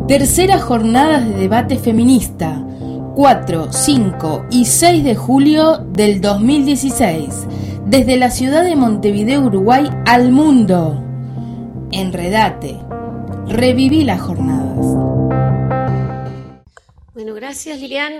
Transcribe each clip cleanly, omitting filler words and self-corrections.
Tercera jornada de debate feminista, 4, 5 y 6 de julio del 2016, desde la ciudad de Montevideo, Uruguay, al mundo. Enredate, reviví las jornadas. Bueno, gracias Lilian.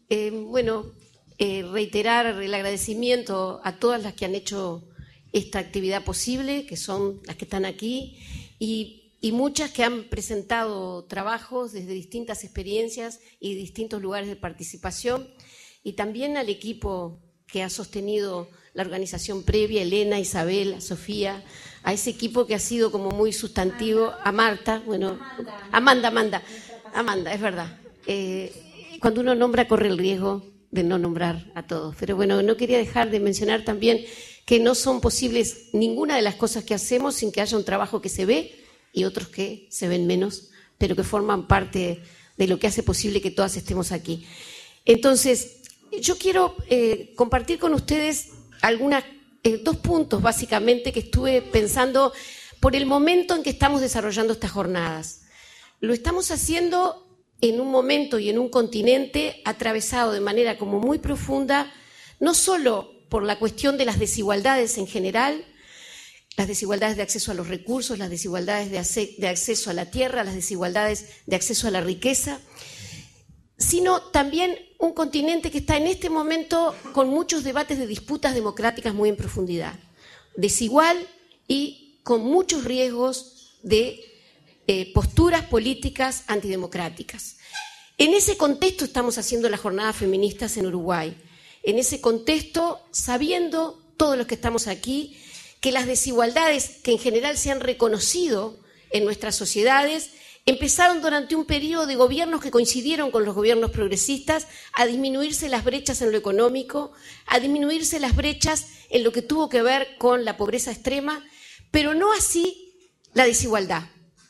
Reiterar el agradecimiento a todas las que han hecho esta actividad posible, que son las que están aquí, y muchas que han presentado trabajos desde distintas experiencias y distintos lugares de participación, y también al equipo que ha sostenido la organización previa, Elena, Isabel, Sofía, a ese equipo que ha sido como muy sustantivo, a Marta, Amanda, es verdad. Cuando uno nombra corre el riesgo de no nombrar a todos, pero bueno, no quería dejar de mencionar también que no son posibles ninguna de las cosas que hacemos sin que haya un trabajo que se ve y otros que se ven menos, pero que forman parte de lo que hace posible que todas estemos aquí. Entonces, yo quiero compartir con ustedes dos puntos básicamente que estuve pensando por el momento en que estamos desarrollando estas jornadas. Lo estamos haciendo en un momento y en un continente atravesado de manera como muy profunda, no solo por la cuestión de las desigualdades en general, las desigualdades de acceso a los recursos, las desigualdades de acceso a la tierra, las desigualdades de acceso a la riqueza, sino también un continente que está en este momento con muchos debates de disputas democráticas muy en profundidad, desigual y con muchos riesgos de posturas políticas antidemocráticas. En ese contexto estamos haciendo las jornadas feministas en Uruguay. En ese contexto, sabiendo todos los que estamos aquí, que las desigualdades que en general se han reconocido en nuestras sociedades empezaron durante un periodo de gobiernos que coincidieron con los gobiernos progresistas a disminuirse las brechas en lo económico, a disminuirse las brechas en lo que tuvo que ver con la pobreza extrema, pero no así la desigualdad.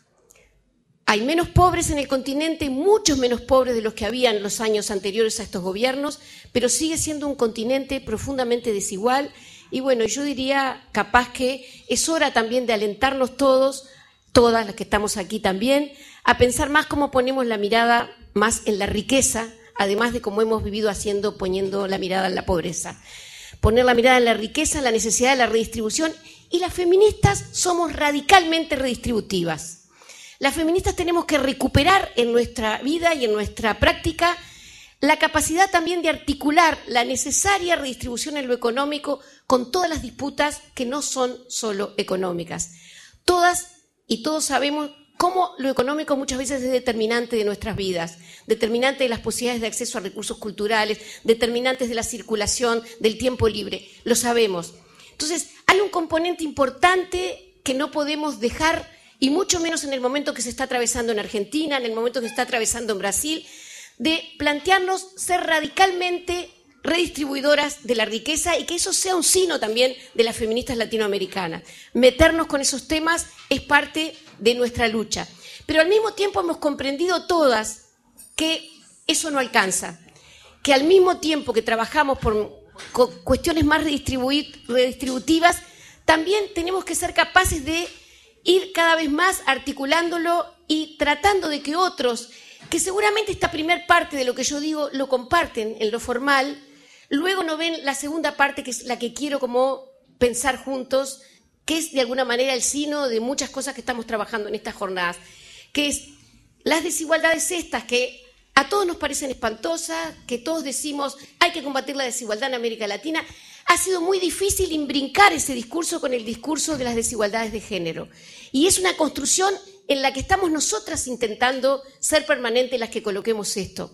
Hay menos pobres en el continente, muchos menos pobres de los que había en los años anteriores a estos gobiernos, pero sigue siendo un continente profundamente desigual. Y bueno, yo diría capaz que es hora también de alentarnos todos, todas las que estamos aquí también, a pensar más cómo ponemos la mirada más en la riqueza, además de cómo hemos vivido haciendo, poniendo la mirada en la pobreza. Poner la mirada en la riqueza, en la necesidad de la redistribución, y las feministas somos radicalmente redistributivas. Las feministas tenemos que recuperar en nuestra vida y en nuestra práctica la capacidad también de articular la necesaria redistribución en lo económico con todas las disputas que no son solo económicas. Todas y todos sabemos cómo lo económico muchas veces es determinante de nuestras vidas, determinante de las posibilidades de acceso a recursos culturales, determinantes de la circulación, del tiempo libre. Lo sabemos. Entonces, hay un componente importante que no podemos dejar, y mucho menos en el momento que se está atravesando en Argentina, en el momento que se está atravesando en Brasil, de plantearnos ser radicalmente redistribuidoras de la riqueza y que eso sea un signo también de las feministas latinoamericanas. Meternos con esos temas es parte de nuestra lucha. Pero al mismo tiempo hemos comprendido todas que eso no alcanza, que al mismo tiempo que trabajamos por cuestiones más redistributivas, también tenemos que ser capaces de ir cada vez más articulándolo y tratando de que otros, que seguramente esta primer parte de lo que yo digo lo comparten en lo formal, luego no ven la segunda parte, que es la que quiero como pensar juntos, que es de alguna manera el signo de muchas cosas que estamos trabajando en estas jornadas, que es las desigualdades estas que a todos nos parecen espantosas, que todos decimos hay que combatir la desigualdad en América Latina. Ha sido muy difícil imbrincar ese discurso con el discurso de las desigualdades de género. Y es una construcción en la que estamos nosotras intentando ser permanentes las que coloquemos esto.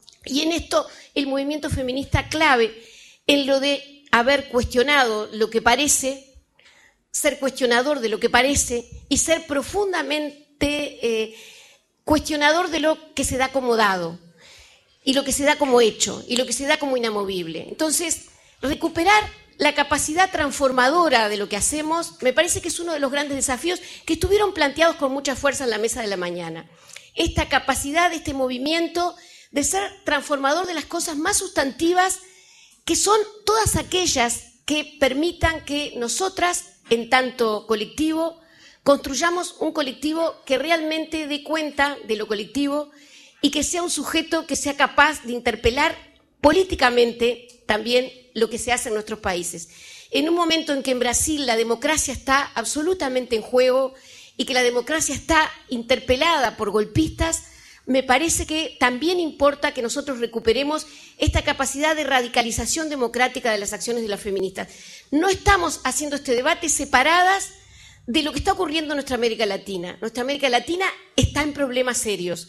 Y en esto el movimiento feminista clave en lo de haber cuestionado lo que parece, ser cuestionador de lo que parece y ser profundamente cuestionador de lo que se da como dado y lo que se da como hecho y lo que se da como inamovible. Entonces, recuperar la capacidad transformadora de lo que hacemos me parece que es uno de los grandes desafíos que estuvieron planteados con mucha fuerza en la mesa de la mañana. Esta capacidad de este movimiento de ser transformador de las cosas más sustantivas, que son todas aquellas que permitan que nosotras, en tanto colectivo, construyamos un colectivo que realmente dé cuenta de lo colectivo y que sea un sujeto que sea capaz de interpelar políticamente también lo que se hace en nuestros países. En un momento en que en Brasil la democracia está absolutamente en juego y que la democracia está interpelada por golpistas, me parece que también importa que nosotros recuperemos esta capacidad de radicalización democrática de las acciones de las feministas. No estamos haciendo este debate separadas de lo que está ocurriendo en nuestra América Latina. Nuestra América Latina está en problemas serios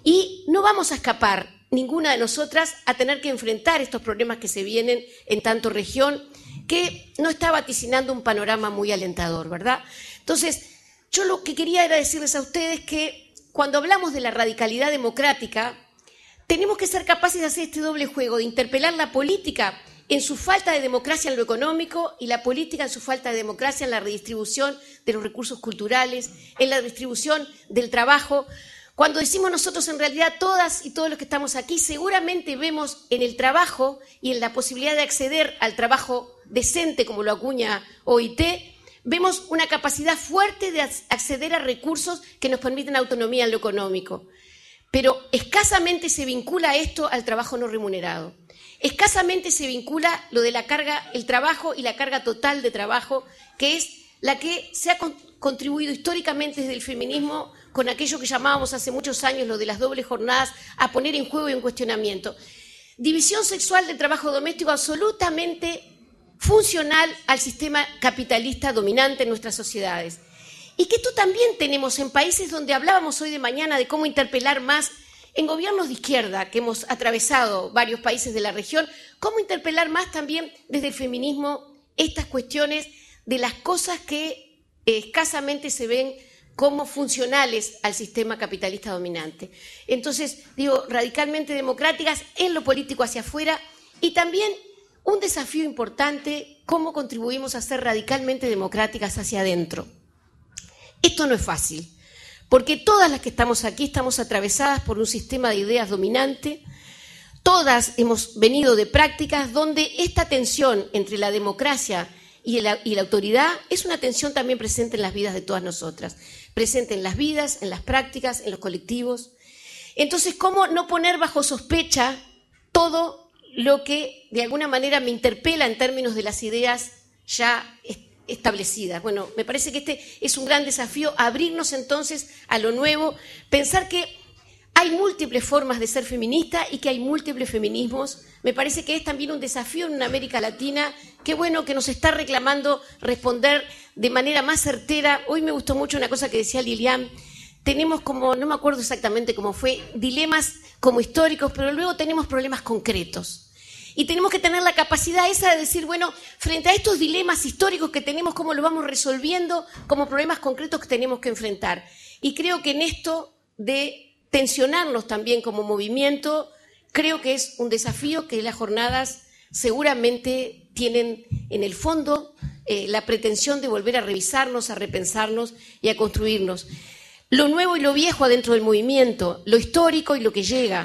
y no vamos a escapar, ninguna de nosotras, a tener que enfrentar estos problemas que se vienen en tanto región, que no está vaticinando un panorama muy alentador, ¿verdad? Entonces, yo lo que quería era decirles a ustedes que cuando hablamos de la radicalidad democrática, tenemos que ser capaces de hacer este doble juego, de interpelar la política en su falta de democracia en lo económico y la política en su falta de democracia en la redistribución de los recursos culturales, en la distribución del trabajo. Cuando decimos nosotros, en realidad, todas y todos los que estamos aquí, seguramente vemos en el trabajo y en la posibilidad de acceder al trabajo decente, como lo acuña OIT, vemos una capacidad fuerte de acceder a recursos que nos permiten autonomía en lo económico. Pero escasamente se vincula esto al trabajo no remunerado. Escasamente se vincula lo de la carga, el trabajo y la carga total de trabajo, que es la que se ha contribuido históricamente desde el feminismo con aquello que llamábamos hace muchos años lo de las dobles jornadas, a poner en juego y en cuestionamiento. División sexual del trabajo doméstico absolutamente funcional al sistema capitalista dominante en nuestras sociedades. Y que esto también tenemos en países donde hablábamos hoy de mañana de cómo interpelar más, en gobiernos de izquierda que hemos atravesado varios países de la región, cómo interpelar más también desde el feminismo estas cuestiones de las cosas que escasamente se ven como funcionales al sistema capitalista dominante. Entonces, digo, radicalmente democráticas en lo político hacia afuera y también un desafío importante, cómo contribuimos a ser radicalmente democráticas hacia adentro. Esto no es fácil, porque todas las que estamos aquí estamos atravesadas por un sistema de ideas dominante, todas hemos venido de prácticas donde esta tensión entre la democracia y la autoridad es una tensión también presente en las vidas de todas nosotras, presente en las vidas, en las prácticas, en los colectivos. Entonces, ¿cómo no poner bajo sospecha todo lo que de alguna manera me interpela en términos de las ideas ya establecidas? Bueno, me parece que este es un gran desafío, abrirnos entonces a lo nuevo, pensar que hay múltiples formas de ser feminista y que hay múltiples feminismos. Me parece que es también un desafío en una América Latina que, bueno, que nos está reclamando responder de manera más certera. Hoy me gustó mucho una cosa que decía Lilian. Tenemos como, no me acuerdo exactamente cómo fue, dilemas como históricos, pero luego tenemos problemas concretos. Y tenemos que tener la capacidad esa de decir, bueno, frente a estos dilemas históricos que tenemos, ¿cómo lo vamos resolviendo como problemas concretos que tenemos que enfrentar? Y creo que en esto de tensionarnos también como movimiento, creo que es un desafío que las jornadas seguramente tienen en el fondo la pretensión de volver a revisarnos, a repensarnos y a construirnos. Lo nuevo y lo viejo adentro del movimiento, lo histórico y lo que llega.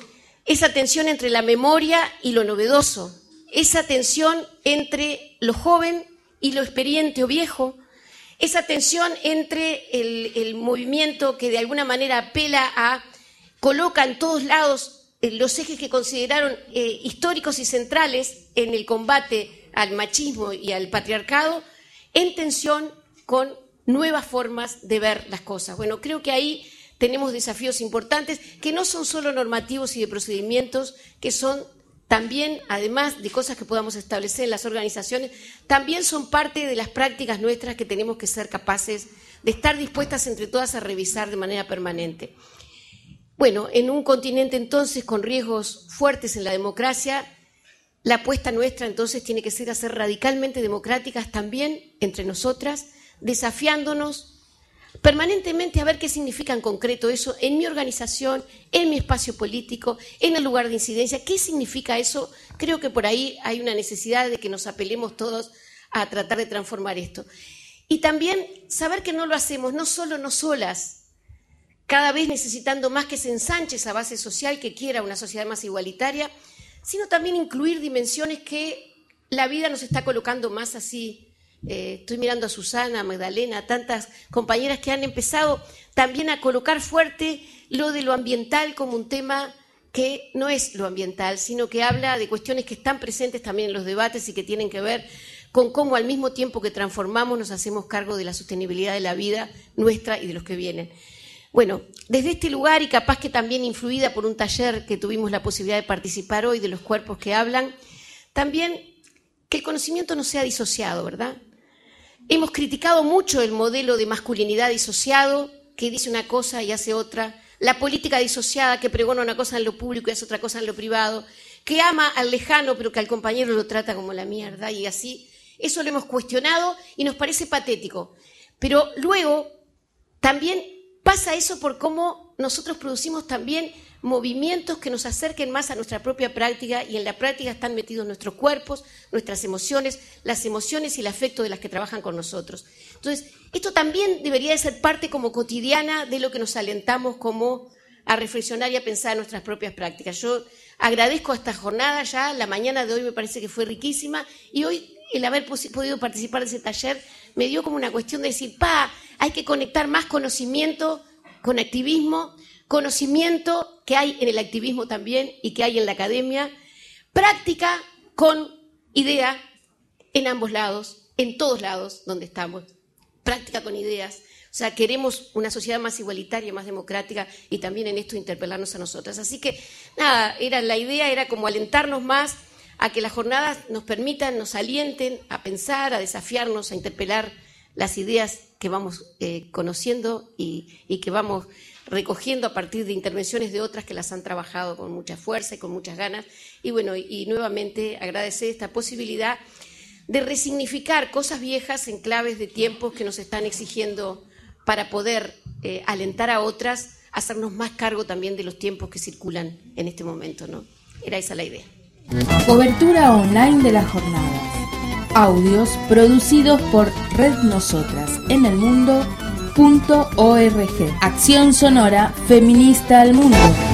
Esa tensión entre la memoria y lo novedoso, esa tensión entre lo joven y lo experiente o viejo, esa tensión entre el movimiento que de alguna manera apela a, coloca en todos lados los ejes que consideraron históricos y centrales en el combate al machismo y al patriarcado, en tensión con nuevas formas de ver las cosas. Bueno, creo que ahí tenemos desafíos importantes que no son solo normativos y de procedimientos, que son también, además de cosas que podamos establecer en las organizaciones, también son parte de las prácticas nuestras que tenemos que ser capaces de estar dispuestas entre todas a revisar de manera permanente. Bueno, en un continente entonces con riesgos fuertes en la democracia, la apuesta nuestra entonces tiene que ser a ser radicalmente democráticas también entre nosotras, desafiándonos permanentemente a ver qué significa en concreto eso en mi organización, en mi espacio político, en el lugar de incidencia. ¿Qué significa eso? Creo que por ahí hay una necesidad de que nos apelemos todos a tratar de transformar esto. Y también saber que no lo hacemos, no solo, no solas, cada vez necesitando más que se ensanche esa base social que quiera una sociedad más igualitaria, sino también incluir dimensiones que la vida nos está colocando más así Estoy mirando a Susana, a Magdalena, a tantas compañeras que han empezado también a colocar fuerte lo de lo ambiental como un tema que no es lo ambiental, sino que habla de cuestiones que están presentes también en los debates y que tienen que ver con cómo al mismo tiempo que transformamos nos hacemos cargo de la sostenibilidad de la vida nuestra y de los que vienen. Bueno, desde este lugar y capaz que también influida por un taller que tuvimos la posibilidad de participar hoy de los cuerpos que hablan, también que el conocimiento no sea disociado, ¿verdad? Hemos criticado mucho el modelo de masculinidad disociado, que dice una cosa y hace otra, la política disociada que pregona una cosa en lo público y hace otra cosa en lo privado, que ama al lejano pero que al compañero lo trata como la mierda y así. Eso lo hemos cuestionado y nos parece patético. Pero luego también pasa eso por cómo nosotros producimos también movimientos que nos acerquen más a nuestra propia práctica y en la práctica están metidos nuestros cuerpos, nuestras emociones, las emociones y el afecto de las que trabajan con nosotros. Entonces, esto también debería de ser parte como cotidiana de lo que nos alentamos como a reflexionar y a pensar en nuestras propias prácticas. Yo agradezco esta jornada ya, la mañana de hoy me parece que fue riquísima y hoy el haber podido participar de ese taller me dio como una cuestión de decir, hay que conectar más conocimiento con activismo, conocimiento que hay en el activismo también y que hay en la academia, práctica con idea en ambos lados, en todos lados donde estamos, práctica con ideas. O sea, queremos una sociedad más igualitaria, más democrática y también en esto interpelarnos a nosotras. Así que, nada, la idea era como alentarnos más a que las jornadas nos permitan, nos alienten a pensar, a desafiarnos, a interpelar las ideas que vamos conociendo y que vamos recogiendo a partir de intervenciones de otras que las han trabajado con mucha fuerza y con muchas ganas. Y bueno, y nuevamente agradecer esta posibilidad de resignificar cosas viejas en claves de tiempos que nos están exigiendo para poder alentar a otras a hacernos más cargo también de los tiempos que circulan en este momento, ¿no? Era esa la idea. Cobertura online de las jornadas. Audios producidos por Red Nosotras en el Mundo.org. Acción sonora feminista al mundo.